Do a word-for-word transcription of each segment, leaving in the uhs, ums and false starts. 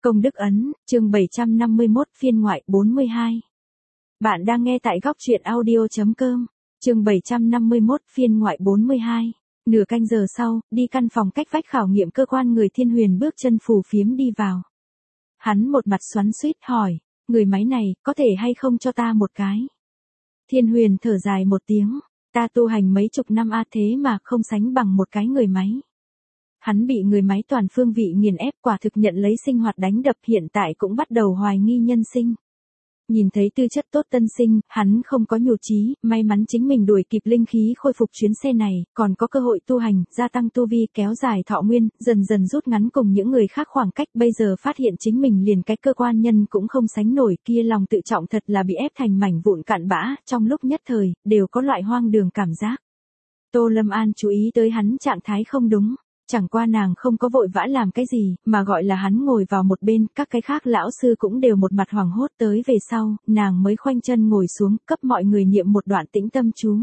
Công đức ấn, chương bảy trăm năm mươi mốt phiên ngoại bốn mươi hai. Bạn đang nghe tại góc truyện audio.com, chương bảy trăm năm mươi mốt phiên ngoại bốn mươi hai. Nửa canh giờ sau, đi căn phòng cách vách khảo nghiệm cơ quan người Thiên Huyền bước chân phù phiếm đi vào. Hắn một mặt xoắn xuýt hỏi, người máy này, có thể hay không cho ta một cái? Thiên Huyền thở dài một tiếng, ta tu hành mấy chục năm a thế mà không sánh bằng một cái người máy. Hắn bị người máy toàn phương vị nghiền ép, quả thực nhận lấy sinh hoạt đánh đập, hiện tại cũng bắt đầu hoài nghi nhân sinh. Nhìn thấy tư chất tốt tân sinh, hắn không có nhụt chí, may mắn chính mình đuổi kịp linh khí khôi phục chuyến xe này, còn có cơ hội tu hành, gia tăng tu vi, kéo dài thọ nguyên, dần dần rút ngắn cùng những người khác khoảng cách, bây giờ phát hiện chính mình liền cái cơ quan nhân cũng không sánh nổi, kia lòng tự trọng thật là bị ép thành mảnh vụn cặn bã, trong lúc nhất thời, đều có loại hoang đường cảm giác. Tô Lâm An chú ý tới hắn trạng thái không đúng. Chẳng qua nàng không có vội vã làm cái gì, mà gọi là hắn ngồi vào một bên, các cái khác lão sư cũng đều một mặt hoảng hốt, tới về sau, nàng mới khoanh chân ngồi xuống, cấp mọi người niệm một đoạn tĩnh tâm chú.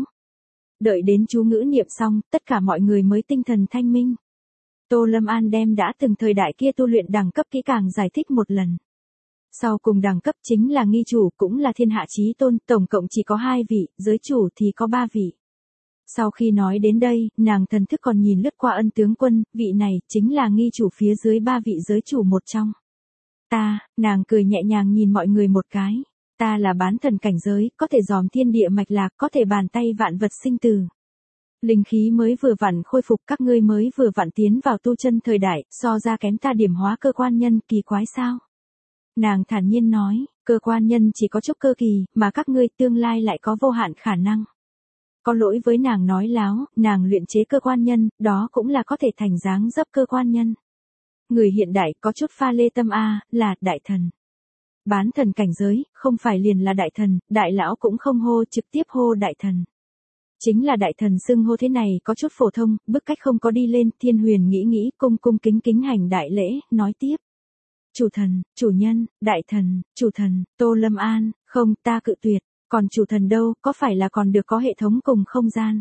Đợi đến chú ngữ niệm xong, tất cả mọi người mới tinh thần thanh minh. Tô Lâm An đem đã từng thời đại kia tu luyện đẳng cấp kỹ càng giải thích một lần. Sau cùng đẳng cấp chính là nghi chủ, cũng là thiên hạ chí tôn, tổng cộng chỉ có hai vị, giới chủ thì có ba vị. Sau khi nói đến đây, nàng thần thức còn nhìn lướt qua Ân tướng quân, vị này chính là nghi chủ phía dưới ba vị giới chủ một trong. Ta, nàng cười nhẹ nhàng nhìn mọi người một cái, ta là bán thần cảnh giới, có thể dòm thiên địa mạch lạc, có thể bàn tay vạn vật sinh từ. Linh khí mới vừa vặn khôi phục, các ngươi mới vừa vặn tiến vào tu chân thời đại, so ra kém ta điểm hóa cơ quan nhân, kỳ quái sao? Nàng thản nhiên nói, cơ quan nhân chỉ có chút cơ kỳ, mà các ngươi tương lai lại có vô hạn khả năng. Có lỗi với nàng nói láo, nàng luyện chế cơ quan nhân, đó cũng là có thể thành dáng dấp cơ quan nhân. Người hiện đại có chút pha lê tâm a, là đại thần. Bán thần cảnh giới, không phải liền là đại thần, đại lão cũng không hô, trực tiếp hô đại thần. Chính là đại thần xưng hô thế này có chút phổ thông, bức cách không có đi lên, Thiên Huyền nghĩ nghĩ, cung cung kính kính hành đại lễ, nói tiếp. Chủ thần, chủ nhân, đại thần, chủ thần, Tô Lâm An, không, ta cự tuyệt. Còn chủ thần đâu, có phải là còn được có hệ thống cùng không gian?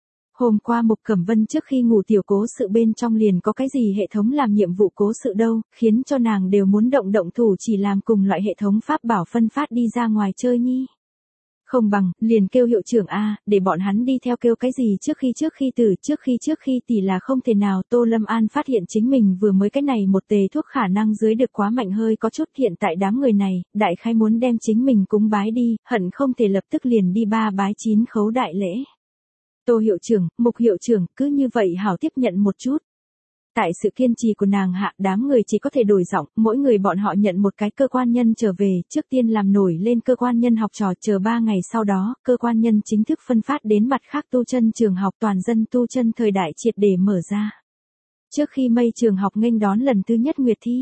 Hôm qua Mục Cẩm Vân trước khi ngủ tiểu cố sự bên trong liền có cái gì hệ thống làm nhiệm vụ cố sự đâu, khiến cho nàng đều muốn động động thủ chỉ làm cùng loại hệ thống pháp bảo phân phát đi ra ngoài chơi nhi. Không bằng, liền kêu hiệu trưởng A, để bọn hắn đi theo kêu cái gì trước khi trước khi tử, trước khi trước khi tỷ là không thể nào. Tô Lâm An phát hiện chính mình vừa mới cái này một tề thuốc khả năng dưới được quá mạnh hơi có chút, hiện tại đám người này, đại khái muốn đem chính mình cúng bái đi, hận không thể lập tức liền đi ba bái chín khấu đại lễ. Tô hiệu trưởng, Mục hiệu trưởng, cứ như vậy hảo tiếp nhận một chút. Tại sự kiên trì của nàng hạ, đám người chỉ có thể đổi giọng, mỗi người bọn họ nhận một cái cơ quan nhân trở về, trước tiên làm nổi lên cơ quan nhân học trò, chờ ba ngày sau đó, cơ quan nhân chính thức phân phát đến mặt khác tu chân trường học, toàn dân tu chân thời đại triệt để mở ra. Trước khi mây trường học nghênh đón lần thứ nhất nguyệt thi.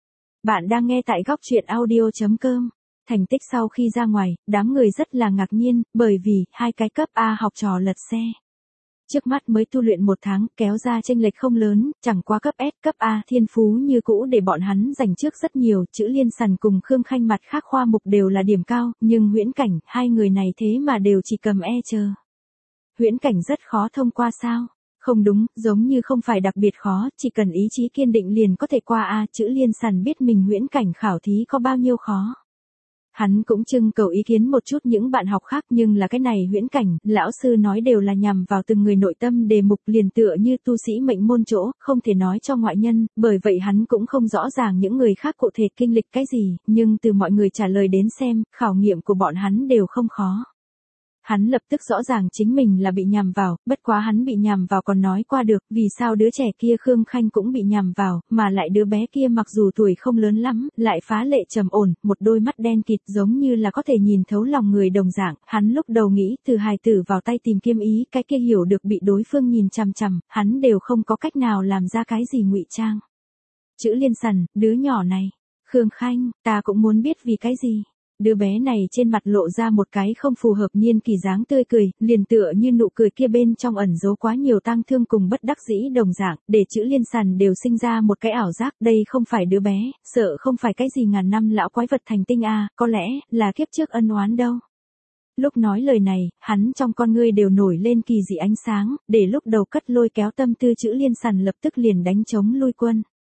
Bạn đang nghe tại góc truyện audio.com. Thành tích sau khi ra ngoài, đám người rất là ngạc nhiên, bởi vì, hai cái cấp A học trò lật xe. Trước mắt mới tu luyện một tháng, kéo ra chênh lệch không lớn, chẳng qua cấp S, cấp A thiên phú như cũ để bọn hắn giành trước rất nhiều, chữ Liên Sần cùng Khương Khanh mặt khác khoa mục đều là điểm cao, nhưng Huyễn Cảnh, hai người này thế mà đều chỉ cầm E chờ. Huyễn Cảnh rất khó thông qua sao? Không đúng, giống như không phải đặc biệt khó, chỉ cần ý chí kiên định liền có thể qua A, chữ Liên Sần biết mình Huyễn Cảnh khảo thí có bao nhiêu khó. Hắn cũng trưng cầu ý kiến một chút những bạn học khác, nhưng là cái này Huyễn Cảnh, lão sư nói đều là nhằm vào từng người nội tâm đề mục, liền tựa như tu sĩ mệnh môn chỗ, không thể nói cho ngoại nhân, bởi vậy hắn cũng không rõ ràng những người khác cụ thể kinh lịch cái gì, nhưng từ mọi người trả lời đến xem, khảo nghiệm của bọn hắn đều không khó. Hắn lập tức rõ ràng chính mình là bị nhằm vào, bất quá hắn bị nhằm vào còn nói qua được, vì sao đứa trẻ kia Khương Khanh cũng bị nhằm vào, mà lại đứa bé kia mặc dù tuổi không lớn lắm, lại phá lệ trầm ổn, một đôi mắt đen kịt giống như là có thể nhìn thấu lòng người đồng dạng, hắn lúc đầu nghĩ từ hài tử vào tay tìm kiếm ý, cái kia hiểu được bị đối phương nhìn chằm chằm, hắn đều không có cách nào làm ra cái gì ngụy trang. Chữ Liên Sần, đứa nhỏ này, Khương Khanh, ta cũng muốn biết vì cái gì. Đứa bé này trên mặt lộ ra một cái không phù hợp niên kỳ dáng tươi cười, liền tựa như nụ cười kia bên trong ẩn giấu quá nhiều tang thương cùng bất đắc dĩ đồng dạng, để chữ Liên Sần đều sinh ra một cái ảo giác, đây không phải đứa bé, sợ không phải cái gì ngàn năm lão quái vật thành tinh a, có lẽ là kiếp trước ân oán đâu. Lúc nói lời này, hắn trong con ngươi đều nổi lên kỳ dị ánh sáng, để lúc đầu cất lôi kéo tâm tư chữ Liên Sần lập tức liền đánh trống lui quân.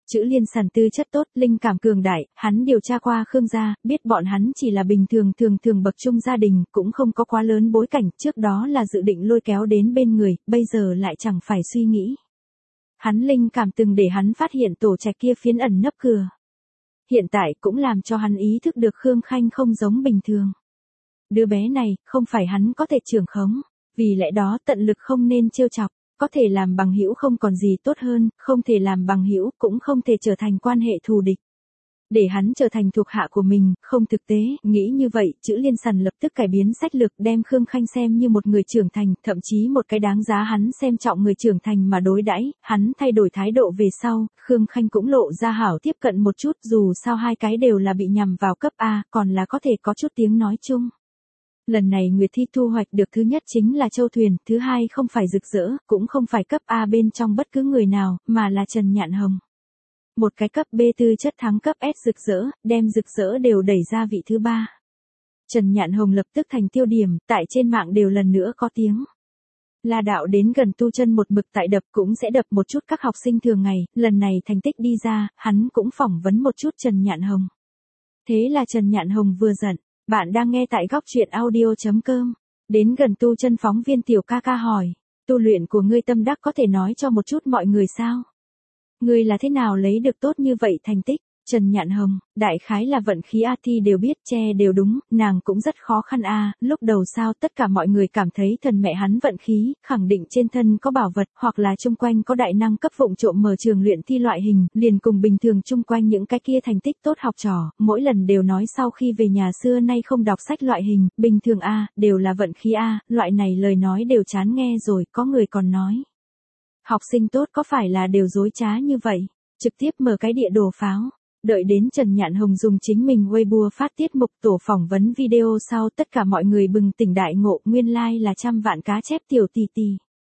Chữ Liên Sàn tư chất tốt, linh cảm cường đại, hắn điều tra qua Khương gia, biết bọn hắn chỉ là bình thường thường thường bậc trung gia đình, cũng không có quá lớn bối cảnh, trước đó là dự định lôi kéo đến bên người, bây giờ lại chẳng phải suy nghĩ. Hắn linh cảm từng để hắn phát hiện tổ trạch kia phiến ẩn nấp cửa. Hiện tại cũng làm cho hắn ý thức được Khương Khanh không giống bình thường. Đứa bé này, không phải hắn có thể trưởng khống, vì lẽ đó tận lực không nên trêu chọc. Có thể làm bằng hữu không còn gì tốt hơn, không thể làm bằng hữu cũng không thể trở thành quan hệ thù địch. Để hắn trở thành thuộc hạ của mình, không thực tế, nghĩ như vậy, Chữ Liên Sàn lập tức cải biến sách lược đem Khương Khanh xem như một người trưởng thành, thậm chí một cái đáng giá hắn xem trọng người trưởng thành mà đối đãi, hắn thay đổi thái độ về sau, Khương Khanh cũng lộ ra hảo tiếp cận một chút, dù sao hai cái đều là bị nhằm vào cấp A, còn là có thể có chút tiếng nói chung. Lần này Nguyệt Thi thu hoạch được thứ nhất chính là Châu Thuyền, thứ hai không phải Rực Rỡ, cũng không phải cấp A bên trong bất cứ người nào, mà là Trần Nhạn Hồng. Một cái cấp B tư chất thắng cấp S Rực Rỡ, đem Rực Rỡ đều đẩy ra vị thứ ba. Trần Nhạn Hồng lập tức thành tiêu điểm, tại trên mạng đều lần nữa có tiếng. La đạo đến gần tu chân một mực tại đập cũng sẽ đập một chút các học sinh thường ngày, lần này thành tích đi ra, hắn cũng phỏng vấn một chút Trần Nhạn Hồng. Thế là Trần Nhạn Hồng vừa giận. Bạn đang nghe tại góc truyện audio chấm com. Đến gần tu chân phóng viên Tiểu ca ca hỏi, tu luyện của ngươi tâm đắc có thể nói cho một chút mọi người sao? Ngươi là thế nào lấy được tốt như vậy thành tích? Trần Nhạn Hồng, đại khái là vận khí A Thi đều biết, che đều đúng, nàng cũng rất khó khăn a, lúc đầu sao tất cả mọi người cảm thấy thần mẹ hắn vận khí, khẳng định trên thân có bảo vật, hoặc là chung quanh có đại năng cấp vụng trộm mở trường luyện thi loại hình, liền cùng bình thường chung quanh những cái kia thành tích tốt học trò, mỗi lần đều nói sau khi về nhà xưa nay không đọc sách loại hình, bình thường a, đều là vận khí a, loại này lời nói đều chán nghe rồi, có người còn nói. Học sinh tốt có phải là đều dối trá như vậy, trực tiếp mở cái địa đồ pháo. Đợi đến Trần Nhạn Hồng dùng chính mình Weibo phát tiết mục tổ phỏng vấn video sau, tất cả mọi người bừng tỉnh đại ngộ, nguyên lai like là trăm vạn cá chép tiểu tỷ tỷ.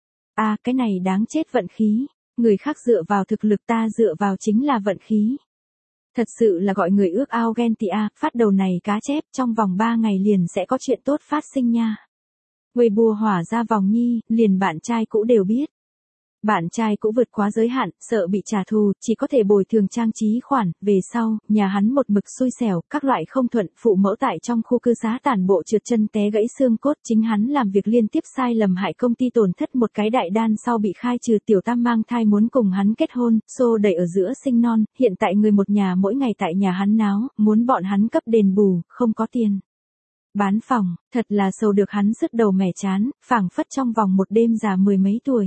À, cái này đáng chết vận khí, người khác dựa vào thực lực, ta dựa vào chính là vận khí. Thật sự là gọi người ước ao ghen tị a, phát đầu này cá chép, trong vòng ba ngày liền sẽ có chuyện tốt phát sinh nha. Weibo hỏa ra vòng nhi, liền bạn trai cũ đều biết. Bạn trai cũng vượt quá giới hạn, sợ bị trả thù, chỉ có thể bồi thường trang trí khoản, về sau, nhà hắn một mực xui xẻo, các loại không thuận, phụ mẫu tại trong khu cư xá tàn bộ trượt chân té gãy xương cốt, chính hắn làm việc liên tiếp sai lầm hại công ty tổn thất một cái đại đan sau bị khai trừ, tiểu tam mang thai muốn cùng hắn kết hôn, xô đẩy ở giữa sinh non, hiện tại người một nhà mỗi ngày tại nhà hắn náo, muốn bọn hắn cấp đền bù, không có tiền. Bán phòng, thật là sầu được hắn sứt đầu mẻ chán, phảng phất trong vòng một đêm già mười mấy tuổi.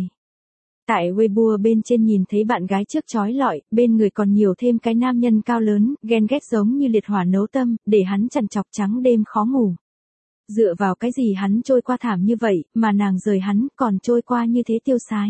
Tại Weibo bên trên nhìn thấy bạn gái trước chói lọi, bên người còn nhiều thêm cái nam nhân cao lớn, ghen ghét giống như liệt hỏa nấu tâm, để hắn trằn trọc trắng đêm khó ngủ. Dựa vào cái gì hắn trôi qua thảm như vậy, mà nàng rời hắn còn trôi qua như thế tiêu sái.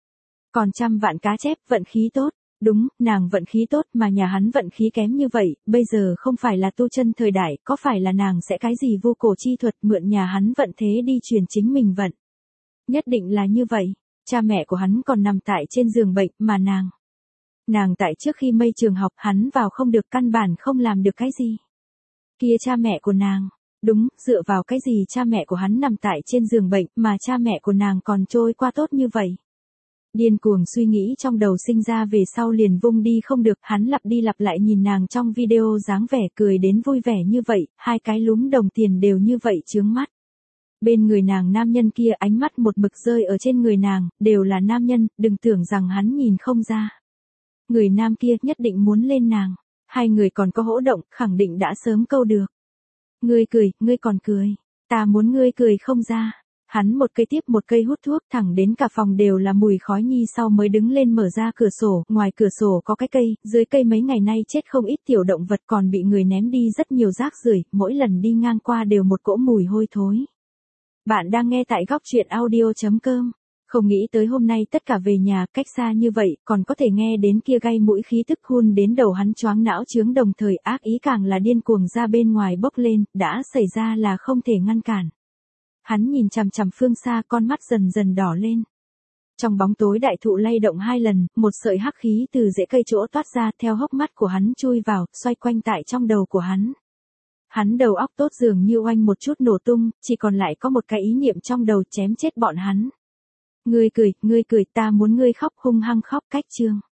Còn trăm vạn cá chép, vận khí tốt. Đúng, nàng vận khí tốt mà nhà hắn vận khí kém như vậy, bây giờ không phải là tu chân thời đại, có phải là nàng sẽ cái gì vô cổ chi thuật mượn nhà hắn vận thế đi truyền chính mình vận. Nhất định là như vậy. Cha mẹ của hắn còn nằm tại trên giường bệnh, mà nàng. Nàng tại trước khi mây trường học, hắn vào không được, căn bản không làm được cái gì. Kia cha mẹ của nàng. Đúng, dựa vào cái gì cha mẹ của hắn nằm tại trên giường bệnh, mà cha mẹ của nàng còn trôi qua tốt như vậy. Điên cuồng suy nghĩ trong đầu sinh ra về sau liền vung đi không được, hắn lặp đi lặp lại nhìn nàng trong video dáng vẻ cười đến vui vẻ như vậy, hai cái lúm đồng tiền đều như vậy chướng mắt. Bên người nàng nam nhân kia ánh mắt một mực rơi ở trên người nàng, đều là nam nhân, đừng tưởng rằng hắn nhìn không ra. Người nam kia nhất định muốn lên nàng, hai người còn có hỗ động, khẳng định đã sớm câu được. Ngươi cười, ngươi còn cười, ta muốn ngươi cười không ra. Hắn một cây tiếp một cây hút thuốc thẳng đến cả phòng đều là mùi khói nhi sau mới đứng lên mở ra cửa sổ, ngoài cửa sổ có cái cây, dưới cây mấy ngày nay chết không ít tiểu động vật còn bị người ném đi rất nhiều rác rưởi, mỗi lần đi ngang qua đều một cỗ mùi hôi thối. Bạn đang nghe tại góc truyện audio chấm com. Không nghĩ tới hôm nay tất cả về nhà, cách xa như vậy, còn có thể nghe đến kia gây mũi khí tức hun đến đầu hắn choáng não chướng, đồng thời ác ý càng là điên cuồng ra bên ngoài bốc lên, đã xảy ra là không thể ngăn cản. Hắn nhìn chằm chằm phương xa, con mắt dần dần đỏ lên. Trong bóng tối đại thụ lay động hai lần, một sợi hắc khí từ rễ cây chỗ toát ra, theo hốc mắt của hắn chui vào, xoay quanh tại trong đầu của hắn. Hắn đầu óc tốt dường như oanh một chút nổ tung, chỉ còn lại có một cái ý niệm trong đầu, chém chết bọn hắn. Ngươi cười, ngươi cười, ta muốn ngươi khóc, hung hăng khóc, cách chương.